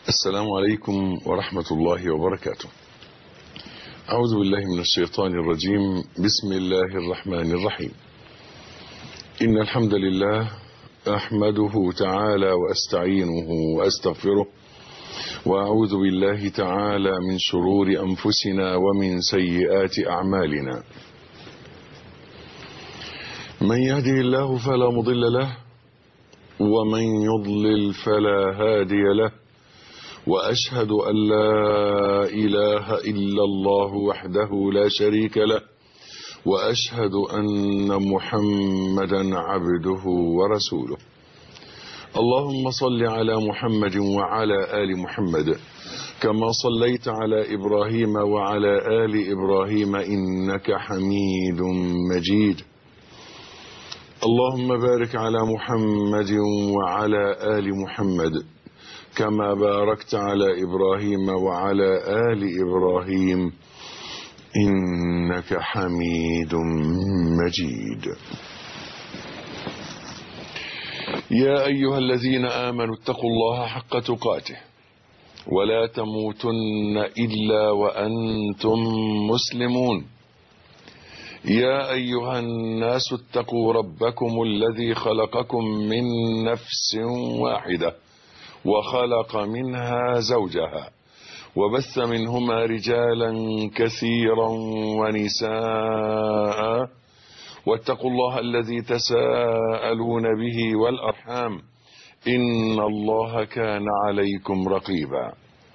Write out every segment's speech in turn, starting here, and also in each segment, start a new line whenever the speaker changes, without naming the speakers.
السلام عليكم ورحمة الله وبركاته. أعوذ بالله من الشيطان الرجيم. بسم الله الرحمن الرحيم. إن الحمد لله أحمده تعالى وأستعينه وأستغفره، وأعوذ بالله تعالى من شرور أنفسنا ومن سيئات أعمالنا. من يهده الله فلا مضل له، ومن يضلل فلا هادي له، وأشهد أن لا إله إلا الله وحده لا شريك له، وأشهد أن محمدا عبده ورسوله. اللهم صل على محمد وعلى آل محمد كما صليت على إبراهيم وعلى آل إبراهيم إنك حميد مجيد. اللهم بارك على محمد وعلى آل محمد كما باركت على إبراهيم وعلى آل إبراهيم إنك حميد مجيد. يا أيها الذين آمنوا اتقوا الله حق تقاته ولا تموتن إلا وأنتم مسلمون. يا أيها الناس اتقوا ربكم الذي خلقكم من نفس واحدة وخلق منها زوجها وبث منهما رجالا كثيرا ونساء، واتقوا الله الذي تساءلون به والأرحام إن الله كان عليكم رقيبا.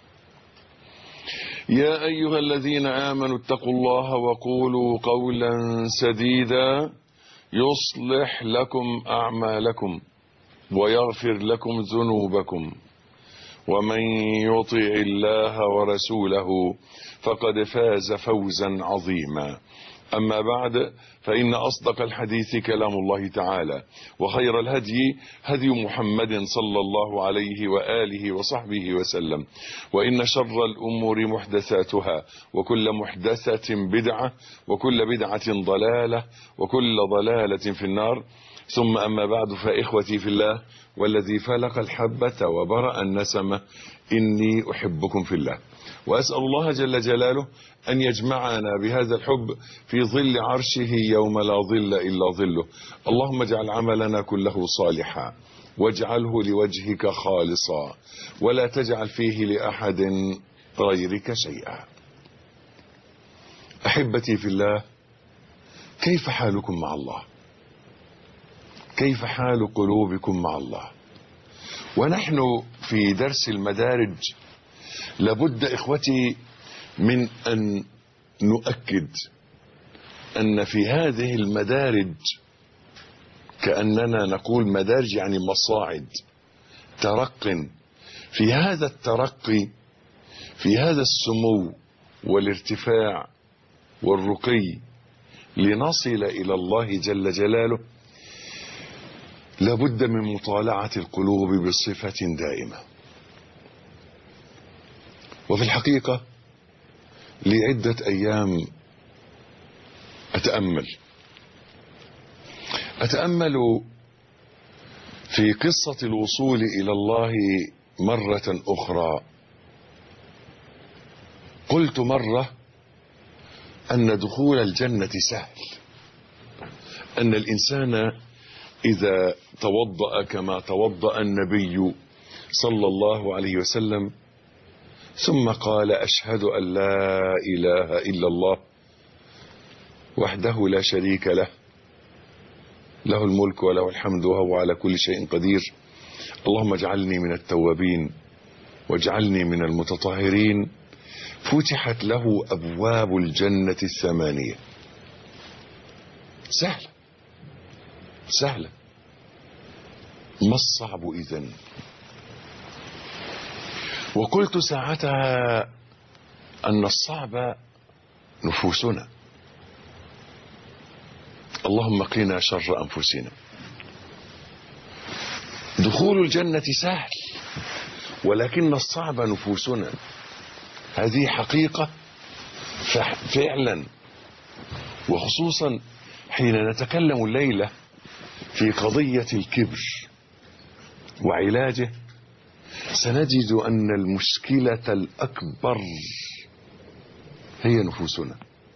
يا أيها الذين آمنوا اتقوا الله وقولوا قولا سديدا يصلح لكم أعمالكم ويغفر لكم ذنوبكم، ومن يطع الله ورسوله فقد فاز فوزا عظيما. أما بعد، فإن أصدق الحديث كلام الله تعالى، وخير الهدي هدي محمد صلى الله عليه وآله وصحبه وسلم، وإن شر الأمور محدثاتها، وكل محدثة بدعة، وكل بدعة ضلالة، وكل ضلالة في النار. ثم أما بعد، فإخوتي في الله والذي فلق الحبة وبرأ النسمة، إني أحبكم في الله، وأسأل الله جل جلاله أن يجمعنا بهذا الحب في ظل عرشه يوم لا ظل إلا ظله. اللهم اجعل عملنا كله صالحا، واجعله لوجهك خالصا، ولا تجعل فيه لأحد غيرك شيئا. أحبتي في الله، كيف حالكم مع الله؟ كيف حال قلوبكم مع الله؟ ونحن في درس المدارج، لابد إخوتي من أن نؤكد أن في هذه المدارج، كأننا نقول مدارج يعني مصاعد، ترق. في هذا الترقي، في هذا السمو والارتفاع والرقي لنصل إلى الله جل جلاله، لابد من مطالعة القلوب بصفة دائمة. وفي الحقيقة لعدة أيام أتأمل في قصة الوصول إلى الله مرة أخرى. قلت مرة أن دخول الجنة سهل، أن الإنسان إذا توضأ كما توضأ النبي صلى الله عليه وسلم، ثم قال أشهد أن لا إله إلا الله وحده لا شريك له، له الملك وله الحمد وهو على كل شيء قدير، اللهم اجعلني من التوابين واجعلني من المتطهرين، فتحت له أبواب الجنة الثمانية. سهلة. ما الصعب إذن؟ وقلت ساعتها أن الصعب نفوسنا. اللهم قنا شر أنفسنا. دخول الجنة سهل، ولكن الصعب نفوسنا. هذه حقيقة فعلا، وخصوصا حين نتكلم الليلة في قضية الكبر وعلاجه، سنجد أن المشكلة الأكبر هي نفوسنا.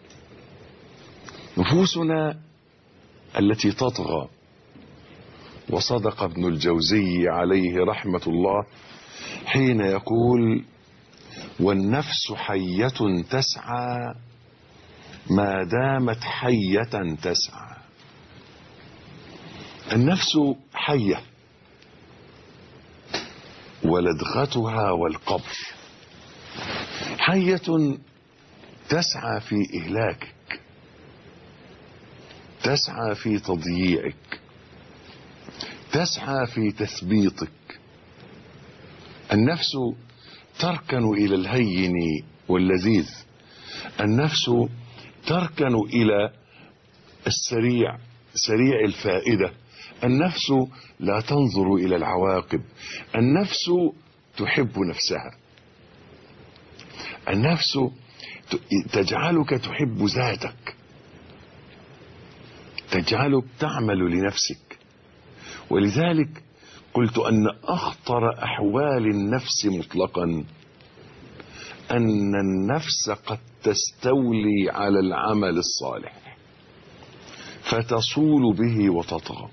نفوسنا التي تطغى. وصدق ابن الجوزي عليه رحمة الله حين يقول: والنفس حية تسعى ما دامت حية تسعى. النفس حية ولدغتها والقبر. حية تسعى في إهلاكك، تسعى في تضييعك، تسعى في تثبيطك. النفس تركن إلى الهين واللذيذ، النفس تركن إلى السريع، سريع الفائدة. النفس لا تنظر إلى العواقب. النفس تحب نفسها. النفس تجعلك تحب ذاتك، تجعلك تعمل لنفسك. ولذلك قلت أن أخطر أحوال النفس مطلقا أن النفس قد تستولي على العمل الصالح فتصول به وتطغى.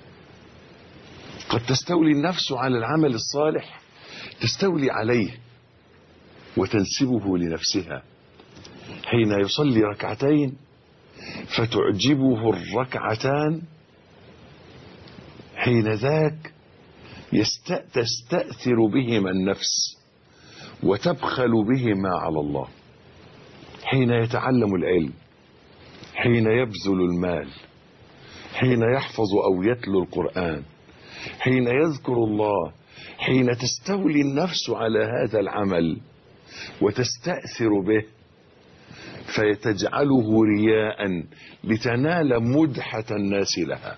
قد تستولي النفس على العمل الصالح، تستولي عليه وتنسبه لنفسها. حين يصلي ركعتين فتعجبه الركعتان، حين ذاك تستأثر بهما النفس وتبخل بهما على الله. حين يتعلم العلم، حين يبذل المال، حين يحفظ أو يتلو القرآن، حين يذكر الله، حين تستولي النفس على هذا العمل وتستأثر به فيتجعله رياء لتنال مدحة الناس لها،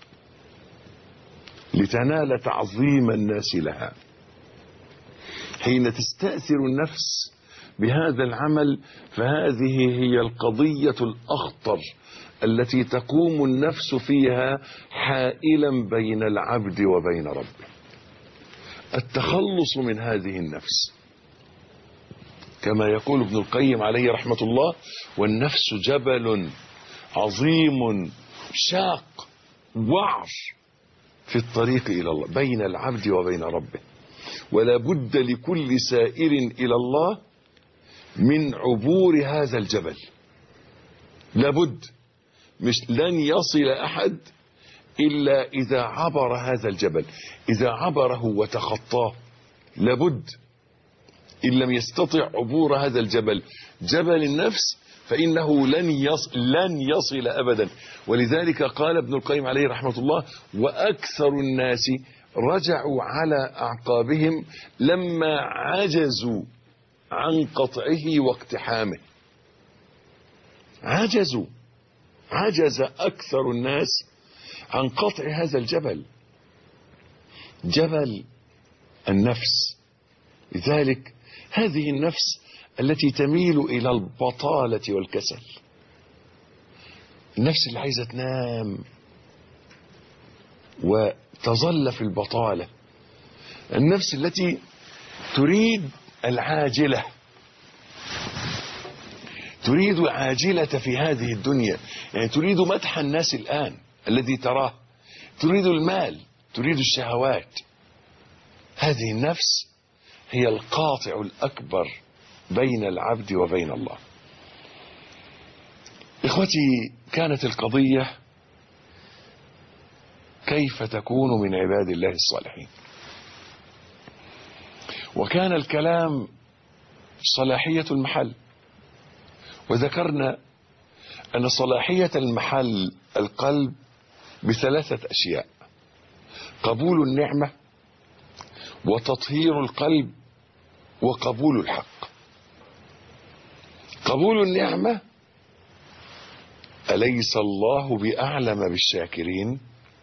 لتنال تعظيم الناس لها. حين تستأثر النفس بهذا العمل فهذه هي القضية الأخطر التي تقوم النفس فيها حائلا بين العبد وبين ربه. التخلص من هذه النفس كما يقول ابن القيم عليه رحمة الله: والنفس جبل عظيم شاق وعر في الطريق إلى الله، بين العبد وبين ربه. ولا بد لكل سائر إلى الله من عبور هذا الجبل. لابد، مش لن يصل أحد إلا إذا عبر هذا الجبل، إذا عبره وتخطاه. لابد، إن لم يستطع عبور هذا الجبل، جبل النفس، فإنه لن يصل أبدا. ولذلك قال ابن القيم عليه رحمة الله: وأكثر الناس رجعوا على أعقابهم لما عجزوا عن قطعه واقتحامه. عجز أكثر الناس عن قطع هذا الجبل، جبل النفس. لذلك هذه النفس التي تميل إلى البطالة والكسل، النفس اللي عايزة تنام وتظل في البطالة، النفس التي تريد العاجلة، تريد العاجلة في هذه الدنيا، يعني تريد مدح الناس الآن الذي تراه، تريد المال، تريد الشهوات. هذه النفس هي القاطع الأكبر بين العبد وبين الله. إخوتي، كانت القضية كيف تكون من عباد الله الصالحين، وكان الكلام صلاحية المحل. وذكرنا أن صلاحية المحل القلب بثلاثة أشياء: قبول النعمة، وتطهير القلب، وقبول الحق. قبول النعمة: أليس الله بأعلم بالشاكرين؟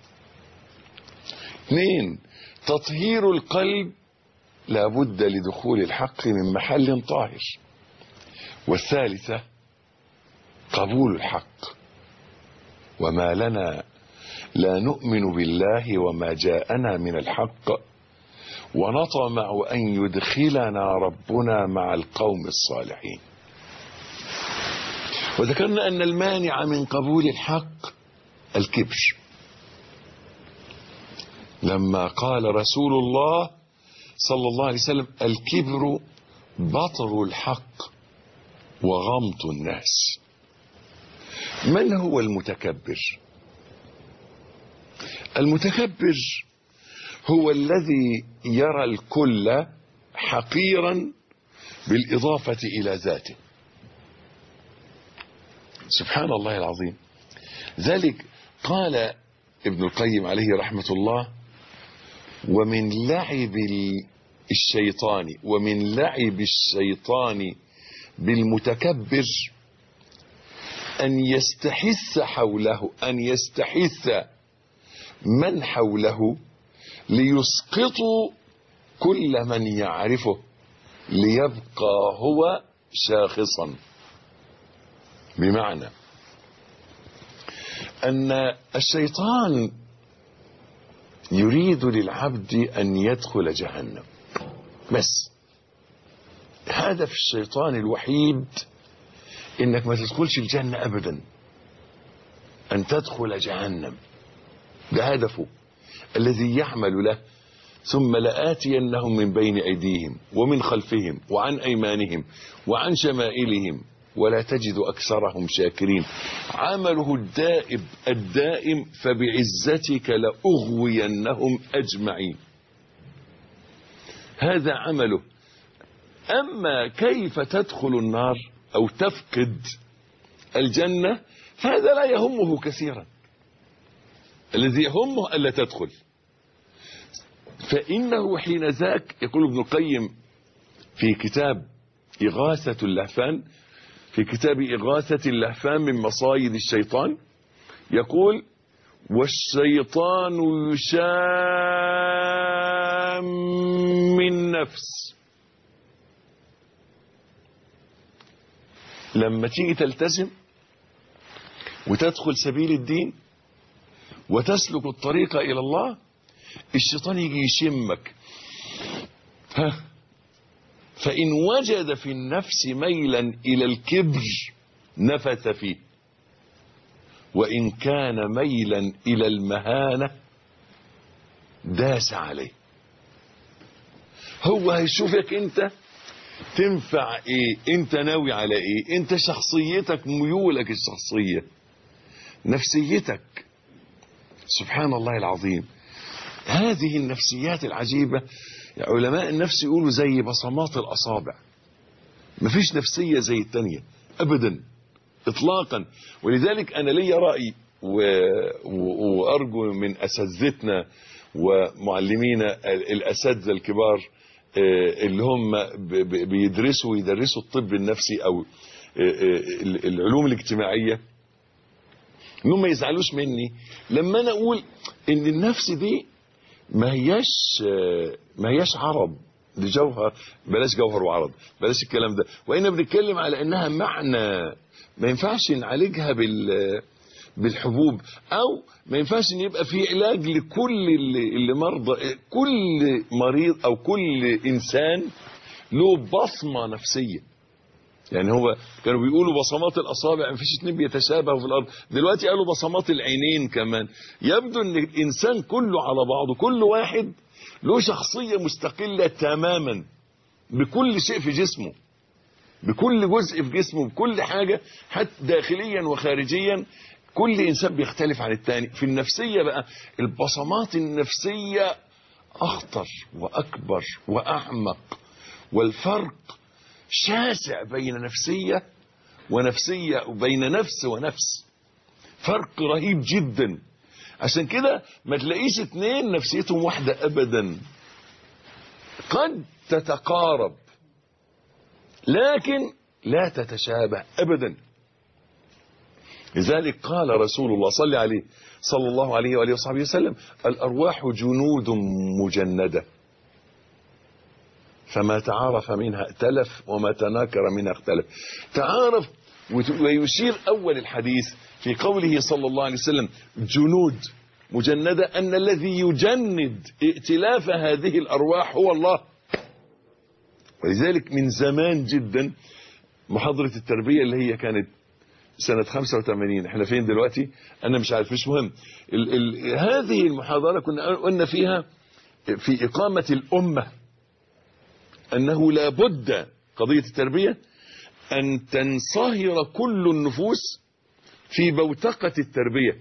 2. تطهير القلب: لا بد لدخول الحق من محل طاهر. والثالثة قبول الحق: وما لنا لا نؤمن بالله وما جاءنا من الحق ونطمع أن يدخلنا ربنا مع القوم الصالحين. وذكرنا أن المانع من قبول الحق الكبر، لما قال رسول الله صلى الله عليه وسلم: الكبر بطر الحق وغمط الناس. من هو المتكبر؟ المتكبر هو الذي يرى الكل حقيرا بالإضافة إلى ذاته. سبحان الله العظيم. ذلك قال ابن القيم عليه رحمة الله: ومن لعب الشيطان بالمتكبر أن يستحث من حوله ليسقطوا كل من يعرفه ليبقى هو شاخصا. بمعنى أن الشيطان يريد للعبد أن يدخل جهنم، بس هدف الشيطان الوحيد إنك ما تدخلش الجنة أبدا، أن تدخل جهنم. ده هدفه الذي يعمل له: ثم لآتينهم من بين أيديهم ومن خلفهم وعن أيمانهم وعن شمائلهم ولا تجد أكثرهم شاكرين. عمله الدائم فبعزتك لأغوينهم أجمعين. هذا عمله. أما كيف تدخل النار أو تفقد الجنة فهذا لا يهمه كثيرا، الذي يهمه ألا تدخل. فإنه حين ذاك، يقول ابن القيم في كتاب إغاثة اللهفان، في كتاب إغاثة اللهفان من مصايد الشيطان، يقول: والشيطان يشام النفس. لما تيجي تلتزم وتدخل سبيل الدين وتسلك الطريق إلى الله، الشيطان يجي يشمك. فإن وجد في النفس ميلا إلى الكبر نفث فيه، وإن كان ميلا إلى المهانة داس عليه. هو هيشوفك انت تنفع ايه، انت ناوي على ايه، انت شخصيتك، ميولك الشخصية، نفسيتك. سبحان الله العظيم. هذه النفسيات العجيبة علماء النفس يقولوا زي بصمات الأصابع، مفيش نفسية زي التانية أبدا إطلاقا. ولذلك أنا لي رأي وأرجو من أساتذتنا ومعلمينا الأساتذة الكبار اللي هم بيدرسوا ويدرسوا الطب النفسي أو العلوم الاجتماعية، انهم ما يزعلوش مني لما انا اقول ان النفس دي ما هياش عرض لجوهر. بلاش جوهر وعرض، بلاش الكلام ده. وإنا بنتكلم على انها معنى ما ينفعش نعالجها بالحبوب، او ما ينفعش ان يبقى في علاج لكل اللي مرضى. كل مريض او كل انسان له بصمة نفسية. يعني هو كانوا بيقولوا بصمات الأصابع، مفيش اتنين بيتشابهوا في الأرض، دلوقتي قالوا بصمات العينين كمان. يبدو ان الإنسان كله على بعضه، كل واحد له شخصية مستقلة تماما بكل شيء في جسمه، بكل جزء في جسمه، بكل حاجة، حتى داخليا وخارجيا. كل إنسان بيختلف عن التاني. في النفسية بقى البصمات النفسية أخطر وأكبر وأعمق، والفرق شاسع بين نفسية ونفسية، وبين نفس ونفس، فرق رهيب جدا. عشان كده ما تلاقيش اتنين نفسيتهم واحدة أبدا، قد تتقارب لكن لا تتشابه أبدا. لذلك قال رسول الله صلى الله عليه وآله وصحبه وسلم: الأرواح جنود مجندة، فما تعارف منها ائتلف وما تناكر منها اختلف. تعارف. ويشير أول الحديث في قوله صلى الله عليه وسلم: جنود، مجندة، أن الذي يجند ائتلاف هذه الأرواح هو الله. ولذلك من زمان جدا محاضرة التربية اللي هي كانت سنة 85، احنا فين دلوقتي انا مش عارف، مش مهم. هذه المحاضرة كنا قلنا فيها في إقامة الأمة أنه لا بد قضية التربية أن تنصهر كل النفوس في بوتقة التربية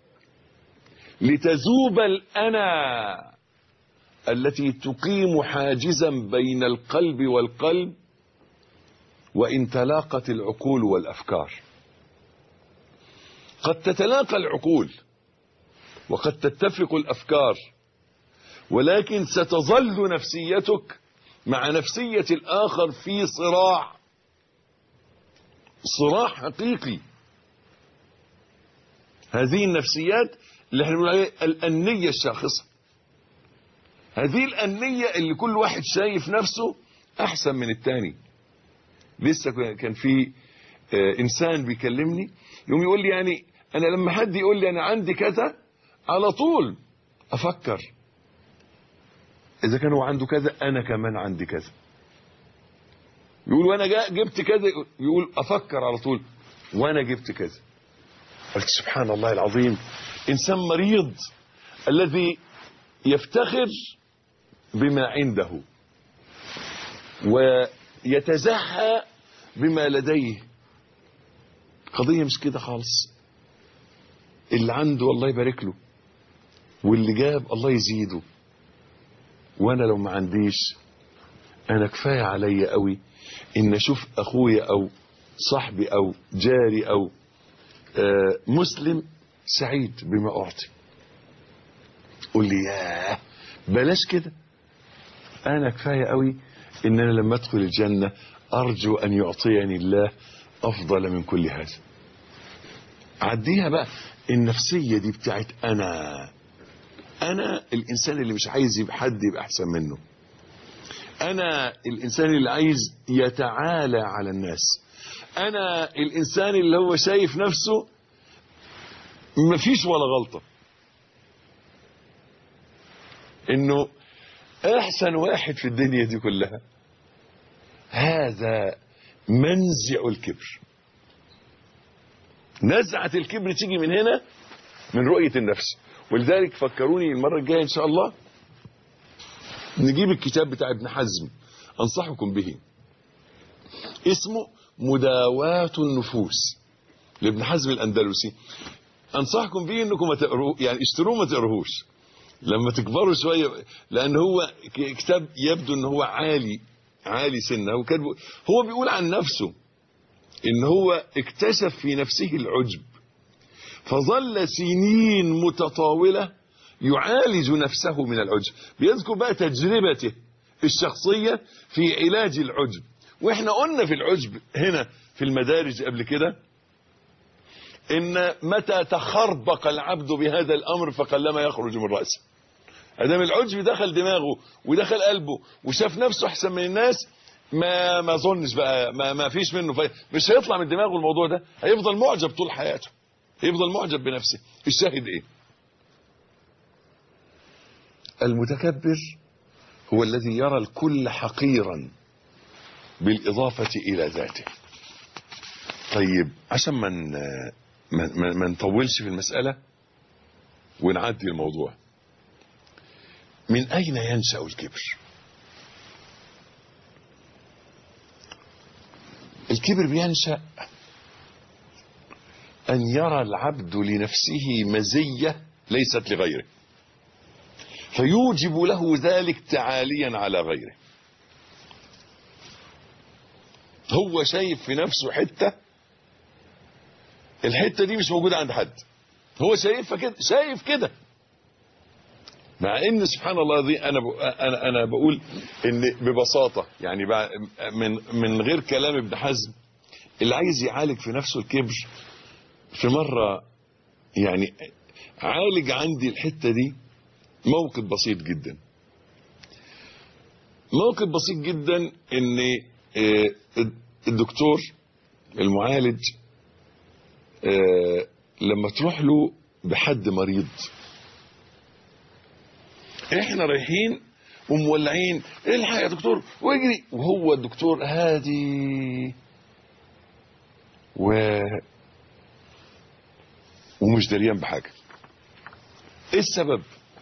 لتذوب الأنا التي تقيم حاجزا بين القلب والقلب وإن تلاقت العقول والأفكار. قد تتلاقى العقول وقد تتفق الأفكار، ولكن ستظل نفسيتك مع نفسية الآخر في صراع حقيقي. هذه النفسيات اللي احنا بنقول عليها الأنية الشاخصة، هذه الأنية اللي كل واحد شايف نفسه أحسن من التاني. لسه كان في إنسان بيكلمني يوم يقول لي يعني أنا لما حد يقول لي أنا عندي كذا على طول أفكر إذا كان هو عنده كذا أنا كمان عندي كذا. يقول وأنا جبت كذا، يقول أفكر على طول وأنا جبت كذا. قلت سبحان الله العظيم، إنسان مريض الذي يفتخر بما عنده ويتزهى بما لديه. قضية مش كده خالص. اللي عنده الله يبارك له، واللي جاب الله يزيده، وانا لو ما عنديش انا كفاية عليا قوي ان اشوف اخويا او صاحبي او جاري او مسلم سعيد بما اعطي. قول لي ياه بلاش كده، انا كفاية قوي ان انا لما ادخل الجنة ارجو ان يعطيني الله افضل من كل هذا. عديها بقى النفسية دي بتاعت انا الانسان اللي مش عايز يبقى حد يبقى احسن منه، انا الانسان اللي عايز يتعالى على الناس، انا الانسان اللي هو شايف نفسه مفيش ولا غلطة، انه احسن واحد في الدنيا دي كلها. هذا منزع الكبر. نزعة الكبر تيجي من هنا، من رؤية النفس. ولذلك فكروني المرة الجاية ان شاء الله نجيب الكتاب بتاع ابن حزم، انصحكم به، اسمه مداواة النفوس لابن حزم الاندلسي. انصحكم به انكم تقروه، يعني اشتروه ما تقروهوش لما تكبروا شوية، لان هو كتاب يبدو ان هو عالي سنة. هو بيقول عن نفسه ان هو اكتشف في نفسه العجب، فظل سنين متطاولة يعالج نفسه من العجب. بيذكر بقى تجربته الشخصية في علاج العجب. واحنا قلنا في العجب هنا في المدارج قبل كده ان متى تخربق العبد بهذا الامر فقلما يخرج من رأسه. ادام العجب دخل دماغه ودخل قلبه وشاف نفسه احسن من الناس، ما اظنش بقى ما فيش منه مش هيطلع من دماغه الموضوع ده، هيفضل معجب طول حياته، يفضل معجب بنفسه. الشاهد ايه؟ المتكبر هو الذي يرى الكل حقيرا بالإضافة إلى ذاته. طيب عشان ما نطولش في المسألة ونعدي الموضوع، من أين ينشأ الكبر؟ الكبر بينشأ أن يرى العبد لنفسه مزية ليست لغيره، فيوجب له ذلك تعاليا على غيره. هو شايف في نفسه حتة، الحتة دي مش موجودة عند حد، هو شايفها كده، شايف كده، مع ان سبحان الله دي انا بقول ان ببساطة يعني من غير كلام ابن حزم، اللي عايز يعالج في نفسه الكبر في مرة يعني عالج عندي الحتة دي. موقف بسيط جدا، موقف بسيط جدا، ان الدكتور المعالج لما تروح له بحد مريض احنا رايحين ومولعين، الحق يا دكتور واجري، وهو الدكتور هادي ومش دريان بحاجه. ايه السبب؟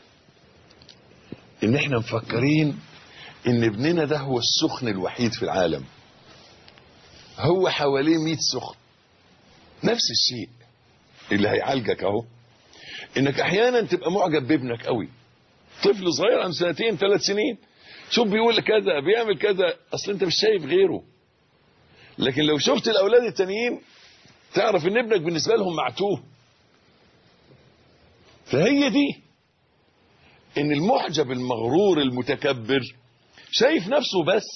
ان احنا مفكرين ان ابننا ده هو السخن الوحيد في العالم، هو حواليه 100 سخن. نفس الشيء اللي هيعالجك اهو، انك احيانا تبقى معجب بابنك قوي، طفل صغير عن 2 3 سنين، شوف بيقول كذا بيعمل كذا، اصل انت مش شايف غيره. لكن لو شفت الاولاد التانيين تعرف ان ابنك بالنسبه لهم معتوه. فهي دي ان المعجب المغرور المتكبر شايف نفسه بس.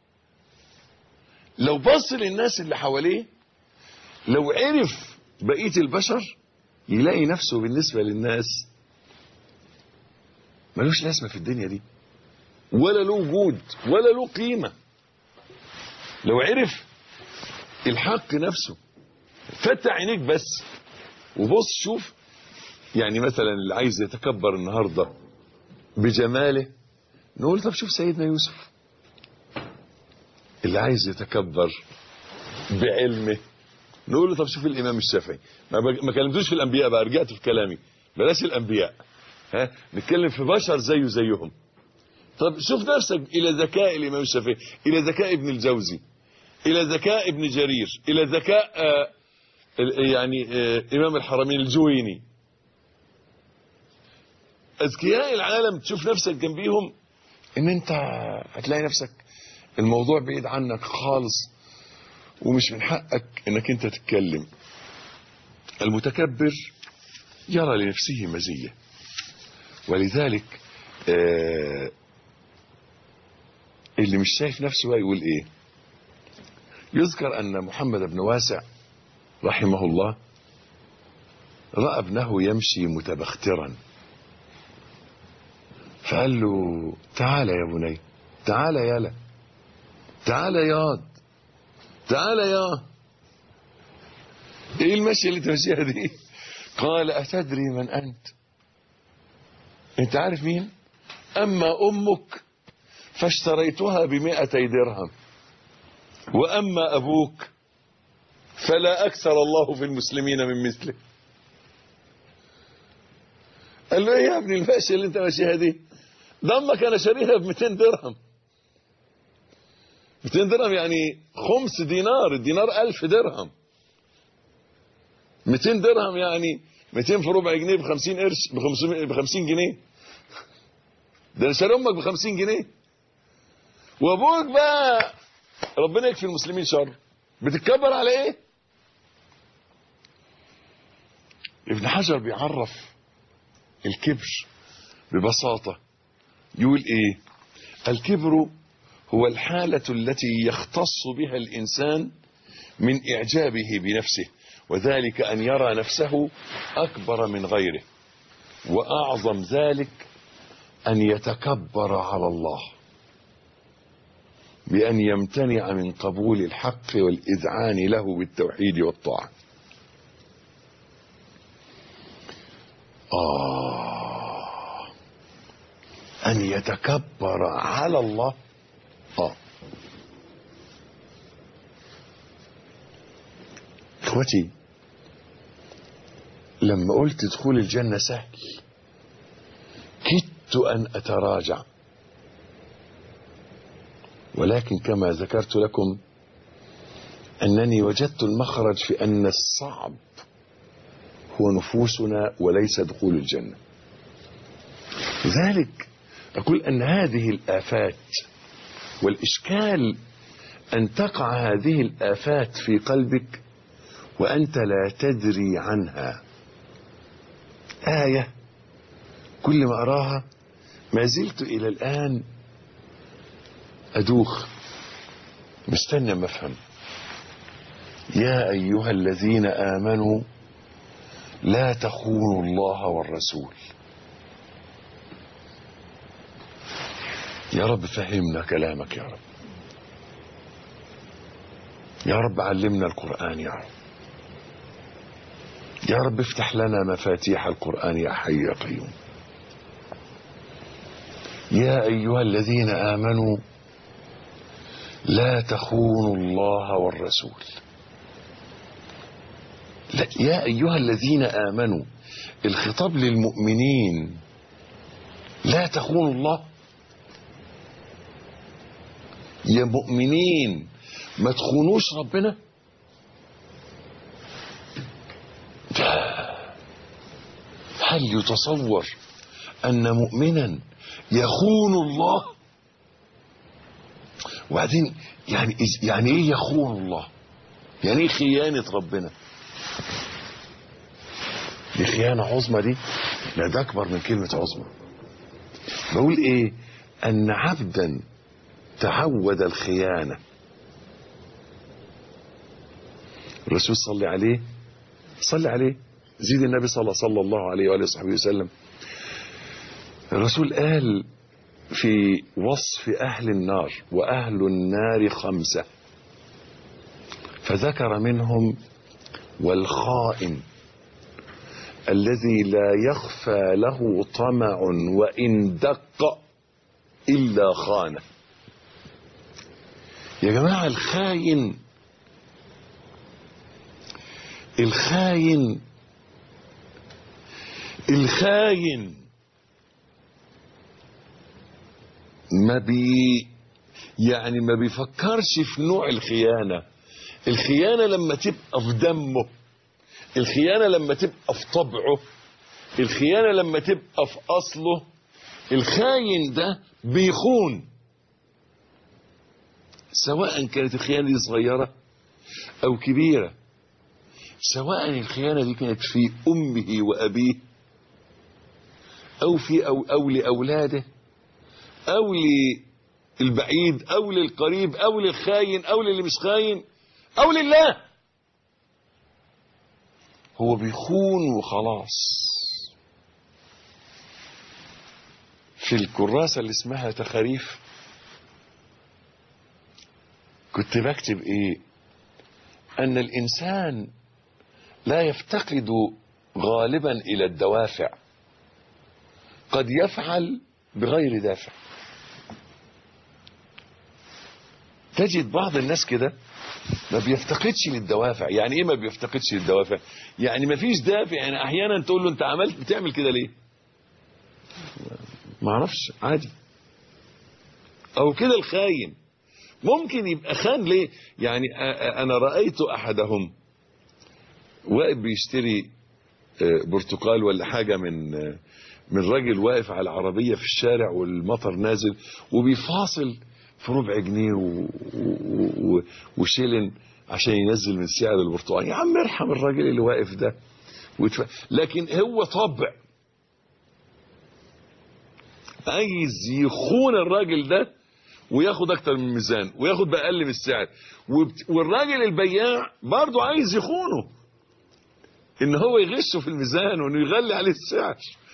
لو بص للناس اللي حواليه، لو عرف بقية البشر، يلاقي نفسه بالنسبة للناس ملوش لازمة في الدنيا دي، ولا له وجود ولا له قيمة. لو عرف الحق نفسه، فتح عينيك بس وبص شوف. يعني مثلا اللي عايز يتكبر النهاردة بجماله، نقول طب شوف سيدنا يوسف. اللي عايز يتكبر بعلمه، نقول له طب شوف الامام الشافعي. ما كلمتوش في الانبياء بقى، رجعت في كلامي، بلاش الانبياء، نتكلم في بشر زيه زيهم. طب شوف نفسك الى ذكاء الامام الشافعي، الى ذكاء ابن الجوزي، الى ذكاء ابن جرير، الى ذكاء امام الحرمين الجويني. اذكياء العالم تشوف نفسك جنبيهم، ان انت هتلاقي نفسك الموضوع بعيد عنك خالص، ومش من حقك انك انت تتكلم. المتكبر يرى لنفسه مزية، ولذلك اللي مش شايف نفسه يقول ايه؟ يذكر ان محمد بن واسع رحمه الله رأى ابنه يمشي متبخترا، فقال له تعالى يا بني، تعالى يالا، تعالى ياض، تعالى يا ايه المشي اللي تمشيها دي؟ قال أتدري من أنت؟ انت عارف مين؟ أما أمك فاشتريتها ب200 درهم، وأما أبوك فلا أكثر الله في المسلمين من مثله. قال له ايه يا ابني المشي اللي انت ماشيها دي؟ ده امك انا شاريها ب200 درهم. 200 درهم يعني 5 دينار، الدينار 1000 درهم. 200 درهم يعني 200 في ربع جنيه ب50 قرش، ب50 جنيه. ده انا شاري امك ب50 جنيه. وابوك بقى ربنا يكفي المسلمين شر، بتتكبر على ايه؟ ابن حجر بيعرف الكبر ببساطة، يقول ايه؟ الكبر هو الحالة التي يختص بها الإنسان من إعجابه بنفسه، وذلك أن يرى نفسه أكبر من غيره، وأعظم ذلك أن يتكبر على الله بأن يمتنع من قبول الحق والإذعان له بالتوحيد والطاعة. أن يتكبر على الله. اخوتي، لما قلت دخول الجنة سهل كدت أن أتراجع، ولكن كما ذكرت لكم أنني وجدت المخرج في أن الصعب هو نفوسنا وليس دخول الجنة. لذلك أقول أن هذه الآفات والإشكال أن تقع هذه الآفات في قلبك وأنت لا تدري عنها. آية كل ما أراها ما زلت إلى الآن أدوخ مستنى ما أفهم. يا أيها الذين آمنوا لا تخونوا الله والرسول. يا رب فهمنا كلامك يا رب، يا رب علمنا القرآن يا رب، يا رب افتح لنا مفاتيح القرآن يا حي يا قيوم. يا أيها الذين آمنوا لا تخونوا الله والرسول. لا، يا أيها الذين آمنوا، الخطاب للمؤمنين. لا تخونوا الله. يا مؤمنين ما تخونوش ربنا. هل يتصور أن مؤمنا يخون الله؟ وبعدين يعني ايه يخون الله؟ يعني ايه خيانة ربنا؟ دي خيانة عظمى دي؟ لا، ده أكبر من كلمة عظمى. بقول ايه؟ أن عبدا تعود الخيانة. الرسول صلى عليه زيد النبي صلى الله عليه وآله وصحبه وسلم. الرسول قال في وصف أهل النار: وأهل النار 5، فذكر منهم: والخائن الذي لا يخفى له طمع وإن دق إلا خانه. يا جماعة، الخاين ما بيفكرش في نوع الخيانة. الخيانة لما تبقى في دمه، الخيانة لما تبقى في طبعه، الخيانة لما تبقى في أصله. الخاين ده بيخون، سواء كانت الخيانة دي صغيرة أو كبيرة، سواء الخيانة دي كانت في أمه وأبيه أو لأولاده أو للبعيد أو للقريب أو للخاين أو للي مش خاين أو لله. هو بيخون وخلاص. في الكراسة اللي اسمها تخاريف كنت بكتب ايه؟ ان الانسان لا يفتقد غالبا الى الدوافع، قد يفعل بغير دافع. تجد بعض الناس كده ما بيفتقدش للدوافع. يعني ايه ما بيفتقدش للدوافع؟ يعني ما فيش دافع. يعني احيانا تقول له: انت بتعمل كده ليه؟ ما اعرفش، عادي. او كده الخاين ممكن يبقى خان ليه؟ يعني انا رأيت احدهم واقف بيشتري برتقال ولا حاجة من راجل واقف على العربية في الشارع والمطر نازل وبيفاصل في ربع جنيه وشيلن عشان ينزل من سعر البرتقال. يا عم ارحم الراجل اللي واقف ده. لكن هو طبع عايز يخون الراجل ده وياخد اكتر من الميزان وياخد بأقل من السعر، والراجل البياع برضه عايز يخونه، ان هو يغشه في الميزان وانه يغلي عليه السعر.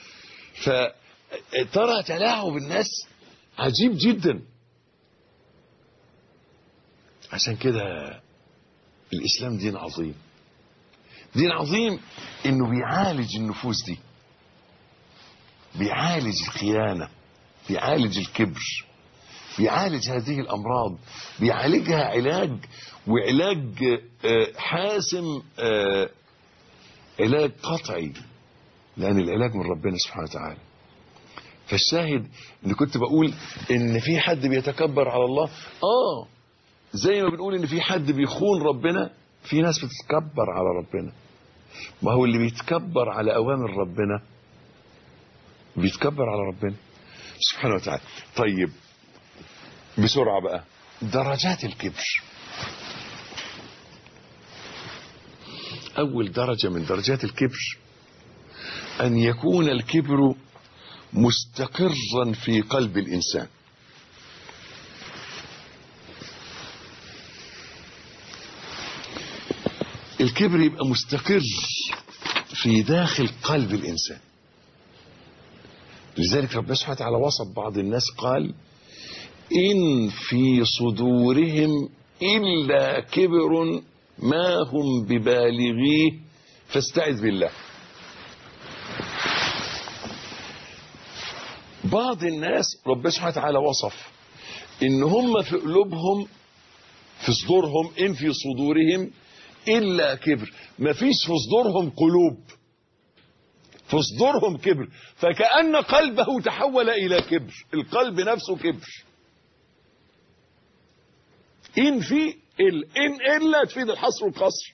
فترى تلاعب الناس عجيب جدا. عشان كده الاسلام دين عظيم، دين عظيم انه بيعالج النفوس دي، بيعالج الخيانة، بيعالج الكبر، بيعالج هذه الامراض، بيعالجها علاج، وعلاج حاسم، علاج قطعي، لان العلاج من ربنا سبحانه وتعالى. فالشاهد اللي كنت بقول ان في حد بيتكبر على الله، زي ما بنقول ان في حد بيخون ربنا، في ناس بتتكبر على ربنا. ما هو اللي بيتكبر على اوامر ربنا بيتكبر على ربنا سبحانه وتعالى. طيب بسرعة بقى، درجات الكبر. اول درجة من درجات الكبر ان يكون الكبر مستقرا في قلب الانسان. الكبر يبقى مستقر في داخل قلب الانسان. لذلك ربنا سبحانه وتعالى وصف بعض الناس قال: إن في صدورهم إلا كبر ما هم ببالغيه فاستعذ بالله. بعض الناس ربنا سبحانه وتعالى وصف ان هم في قلوبهم، في صدورهم، ان في صدورهم الا كبر. ما فيش في صدورهم قلوب، في صدورهم كبر، فكأن قلبه تحول الى كبر، القلب نفسه كبر. ان في ان الا تفيد الحصر والقصر.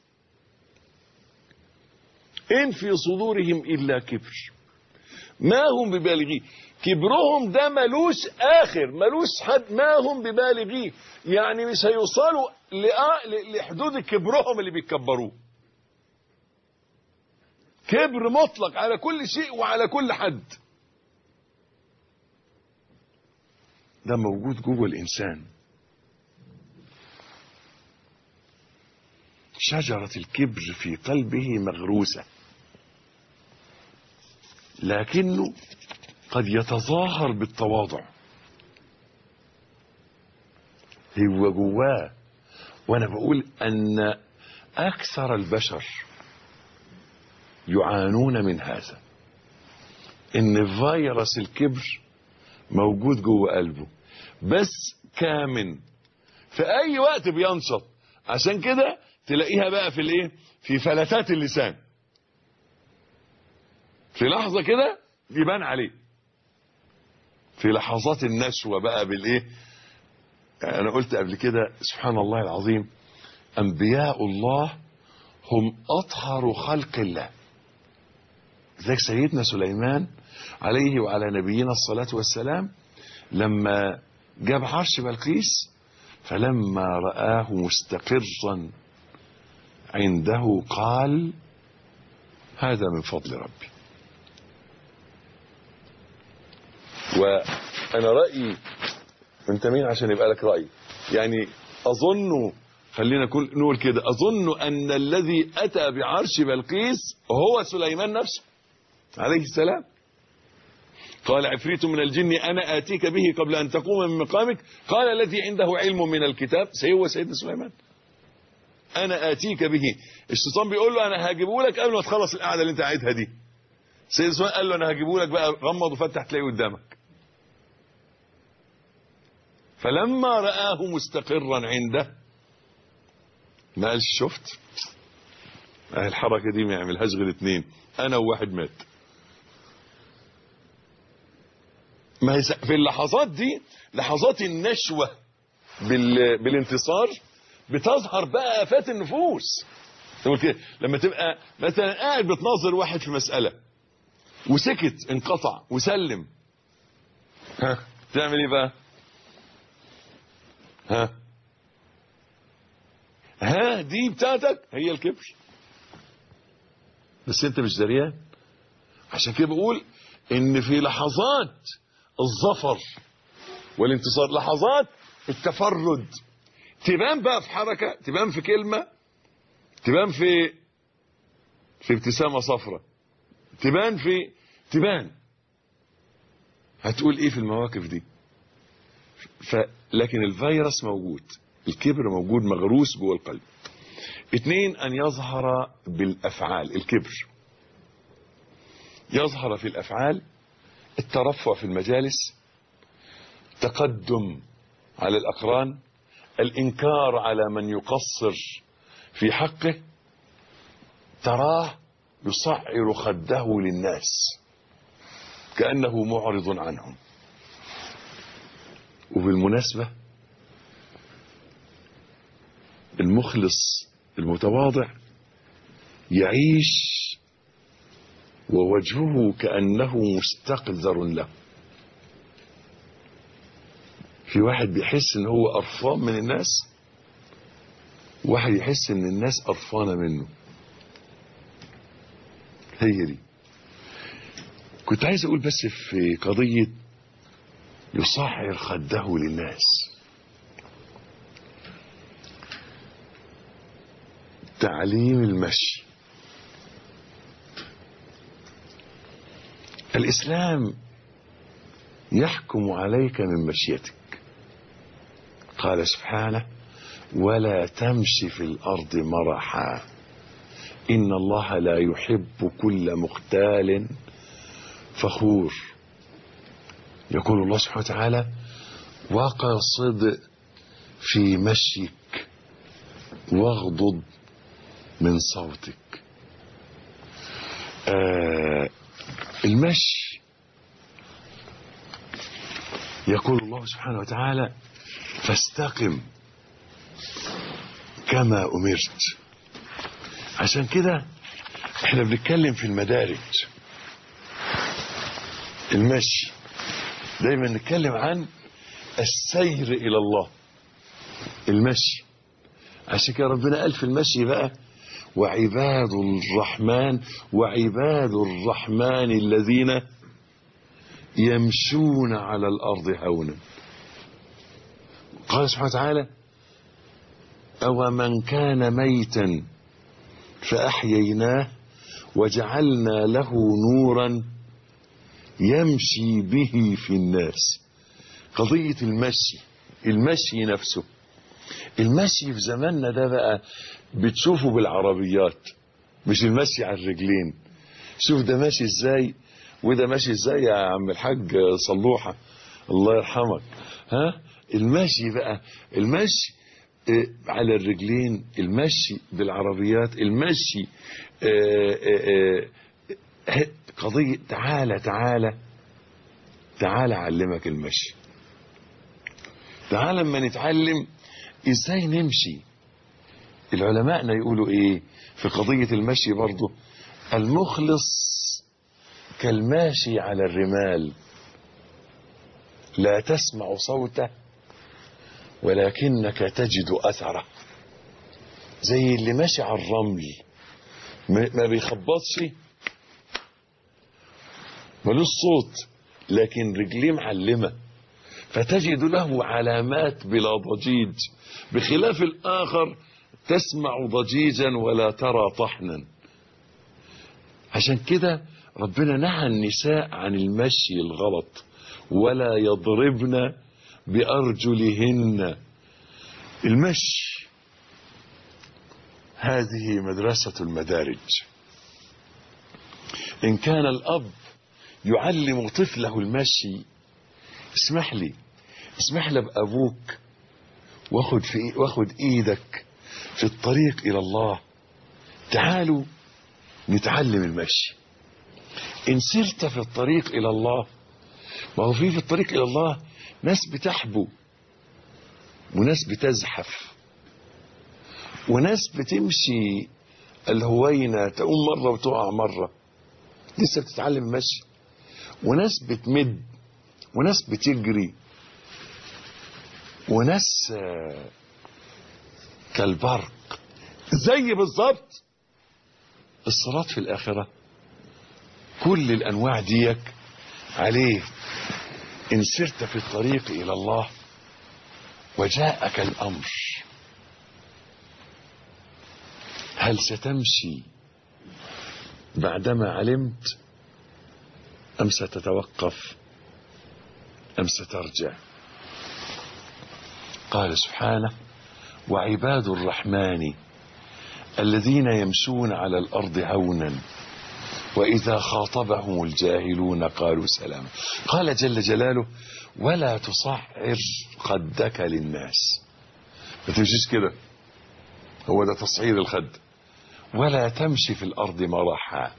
ان في صدورهم الا كبر ما هم ببالغيه. كبرهم ده ملوش اخر، ملوش حد، ما هم ببالغيه، يعني مش هيوصلوا لحدود كبرهم اللي بيتكبروه. كبر مطلق على كل شيء وعلى كل حد. ده موجود جوه الانسان. شجرة الكبر في قلبه مغروسة، لكنه قد يتظاهر بالتواضع. هو جواه. وانا بقول ان اكثر البشر يعانون من هذا، ان فيروس الكبر موجود جوه قلبه، بس كامن في اي وقت بينشط. عشان كده تلاقيها بقى في الايه، في فلتات اللسان، في لحظة كده يبان عليه، في لحظات النشوة بقى بالايه. انا قلت قبل كده سبحان الله العظيم، انبياء الله هم اطهر خلق الله. ذلك سيدنا سليمان عليه وعلى نبينا الصلاة والسلام لما جاب عرش بلقيس، فلما رآه مستقرا عنده قال هذا من فضل ربي. وانا رأيي، انت مين عشان يبقى لك رأي؟ يعني اظن، خلينا نقول كده، اظن ان الذي اتى بعرش بلقيس هو سليمان نفسه عليه السلام. قال عفريت من الجن انا اتيك به قبل ان تقوم من مقامك، قال الذي عنده علم من الكتاب، هو سيدنا سليمان. انا اتيك به. الشيطان بيقول له انا هجيبه لك قبل ما تخلص القعده اللي انت قاعدها دي. سيدنا سليمان قال له انا هجيبه لك بقى، غمض وفتح تلاقيه قدامك. فلما رآه مستقرا عنده ما قالش شفت الحركه دي ما يعملهاش غير اتنين، انا وواحد مات. ما هي في اللحظات دي لحظات النشوة بالانتصار بتظهر بقى آفات النفوس. لما تبقى مثلا قاعد بتناظر واحد في مسألة وسكت انقطع وسلم، ها تعمل ايه بقى؟ ها دي بتاعتك هي الكبر، بس انت مش دريان. عشان كده بقول ان في لحظات الظفر والانتصار، لحظات التفرد، تبان بقى في حركة، تبان في كلمة، تبان في ابتسامة صفرة، تبان هتقول ايه في المواقف دي. لكن الفيروس موجود، الكبر موجود مغروس جوه القلب. 2 ان يظهر بالافعال. الكبر يظهر في الافعال، الترفع في المجالس، تقدم على الأقران، الإنكار على من يقصر في حقه، تراه يصعر خده للناس كأنه معرض عنهم. وبالمناسبة المخلص المتواضع يعيش ووجهه كأنه مستقذر له. في واحد بيحس ان هو قرفان من الناس، واحد يحس ان الناس قرفانه منه. هي دي. كنت عايز اقول بس في قضيه يصعر خده للناس. تعليم المشي. الإسلام يحكم عليك من مشيتك. قال سبحانه ولا تمشي في الأرض مرحا إن الله لا يحب كل مختال فخور. يقول الله سبحانه وتعالى وقصد في مشيك واغضض من صوتك. المشي يقول الله سبحانه وتعالى فاستقم كما أمرت. عشان كده احنا بنتكلم في المدارج. المشي دايما نتكلم عن السير إلى الله، المشي. عشان كده ربنا قال في المشي بقى وعباد الرحمن الذين يمشون على الأرض هونا. قال سبحانه وتعالى أو من كان ميتا فأحييناه وجعلنا له نورا يمشي به في الناس. قضية المشي نفسه. المشي في زماننا ده بقى بتشوفه بالعربيات، مش المشي على الرجلين. شوف ده ماشي ازاي وده ماشي ازاي يا عم الحاج صلوحة الله يرحمك. المشي بقى، المشي على الرجلين، المشي بالعربيات، المشي قضية. تعالى أعلمك المشي. تعالى اما نتعلم ازاي نمشي. العلماء يقولوا ايه في قضية المشي برضو؟ المخلص كالماشي على الرمال لا تسمع صوته ولكنك تجد أثره. زي اللي ماشي على الرمل ما بيخبطش، ملوش صوت، لكن رجليه معلمة فتجد له علامات بلا ضجيج، بخلاف الآخر تسمع ضجيجا ولا ترى طحنا. عشان كده ربنا نهى النساء عن المشي الغلط ولا يضربن بأرجلهن. المشي هذه مدرسة المدارج. إن كان الأب يعلم طفله المشي، اسمح لي بأبوك واخد ايدك في الطريق الى الله. تعالوا نتعلم المشي. ان سرت في الطريق الى الله، ما هو في الطريق الى الله ناس بتحبو وناس بتزحف وناس بتمشي الهوينة، تقوم مرة وتقع مرة، لسه بتتعلم المشي، وناس بتمد وناس بتجري وناس كالبرق. زي بالظبط الصراط في الآخرة. كل الأنواع ديك عليه. إن سرت في الطريق إلى الله وجاءك الأمر، هل ستمشي بعدما علمت أم ستتوقف أم سترجع؟ قال سبحانه وعباد الرحمن الذين يمشون على الأرض هونا وإذا خاطبهم الجاهلون قالوا سلاما. قال جل جلاله ولا تصعر خدك للناس. ما تمشيش كده، هو ده تصعير الخد. ولا تمشي في الأرض مرحا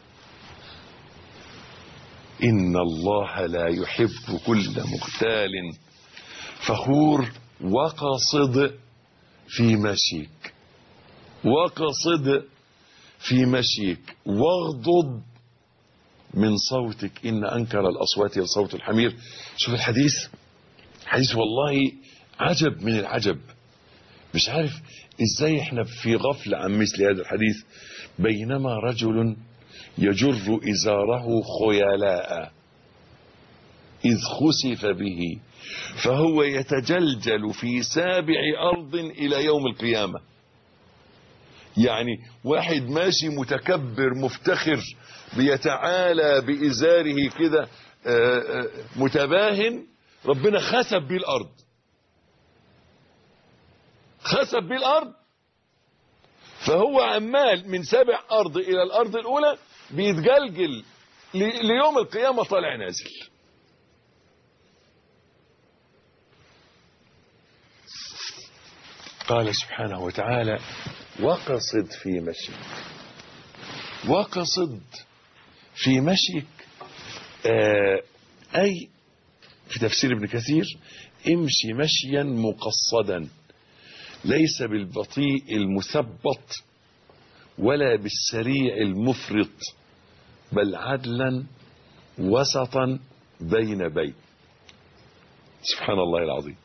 إن الله لا يحب كل مختال فخور. وقصد في مشيك، وقصد في مشيك واغضض من صوتك إن أنكر الأصوات لصوت الحمير. شوف الحديث، حديث والله عجب من العجب. مش عارف ازاي احنا في غفلة عن مثل هذا الحديث. بينما رجل يجر إزاره خيلاء إذ خسف به فهو يتجلجل في سابع أرض إلى يوم القيامة. يعني واحد ماشي متكبر مفتخر بيتعالى بإزاره كده متباهن، ربنا خسف به الأرض، خسف به الأرض، فهو عمال من سابع أرض إلى الأرض الأولى بيتجلجل ليوم القيامة طالع نازل. قال سبحانه وتعالى واقصد في مشيك. واقصد في مشيك أي في تفسير ابن كثير امشي مشيا مقصدا، ليس بالبطيء المثبط ولا بالسريع المفرط، بل عدلا وسطا بين بين. سبحان الله العظيم.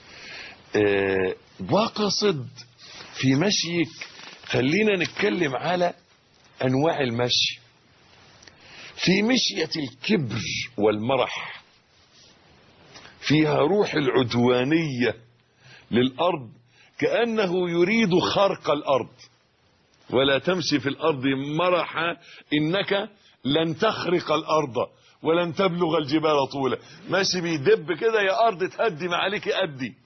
واقصد في مشيك. خلينا نتكلم على أنواع المشي. في مشية الكبر والمرح فيها روح العدوانية للأرض، كأنه يريد خرق الأرض. ولا تمشي في الأرض مرحا إنك لن تخرق الأرض ولن تبلغ الجبال طولا. ماشي بيدب كده، يا أرض تهدي ما عليك أدي.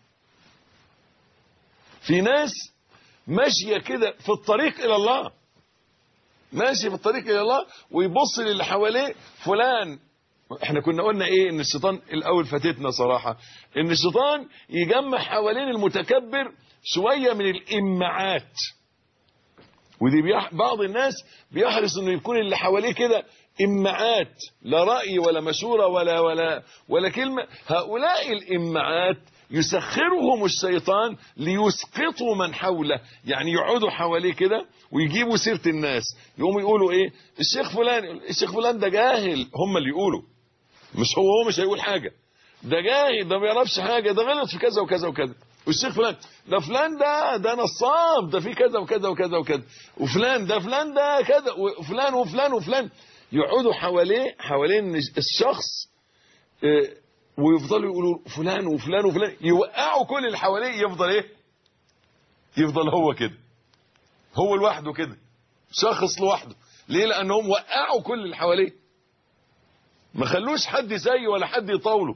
في ناس ماشية كده في الطريق إلى الله، ماشي في الطريق إلى الله ويبص للي حواليه. فلان، احنا كنا قلنا ايه؟ ان الشيطان الاول فاتتنا صراحة، ان الشيطان يجمع حوالين المتكبر شوية من الامعات. ودي بعض الناس بيحرص انه يكون اللي حواليه كده امعات، لا رأي ولا مشورة ولا كلمة. هؤلاء الامعات يسخرهم الشيطان ليسقطوا من حوله. يعني يقعدوا حواليه كده ويجيبوا سيرة الناس، يقوموا يقولوا ايه؟ الشيخ فلان ده جاهل. هم اللي يقولوا، مش هو مش هيقول حاجة. ده جاهل، ده ما يعرفش حاجة، ده غلط في كذا وكذا وكذا. والشيخ فلان ده نصاب، ده في كذا وكذا وكذا وكذا. وفلان ده كذا، وفلان يقعدوا حوالين الشخص، ويفضلوا يقولوا فلان وفلان وفلان، يوقعوا كل اللي حواليه. يفضل ايه؟ يفضل هو كده، هو لوحده كده، شخص لوحده. ليه؟ لانهم وقعوا كل اللي حواليه، ما خلوش حد زيه ولا حد يطاوله،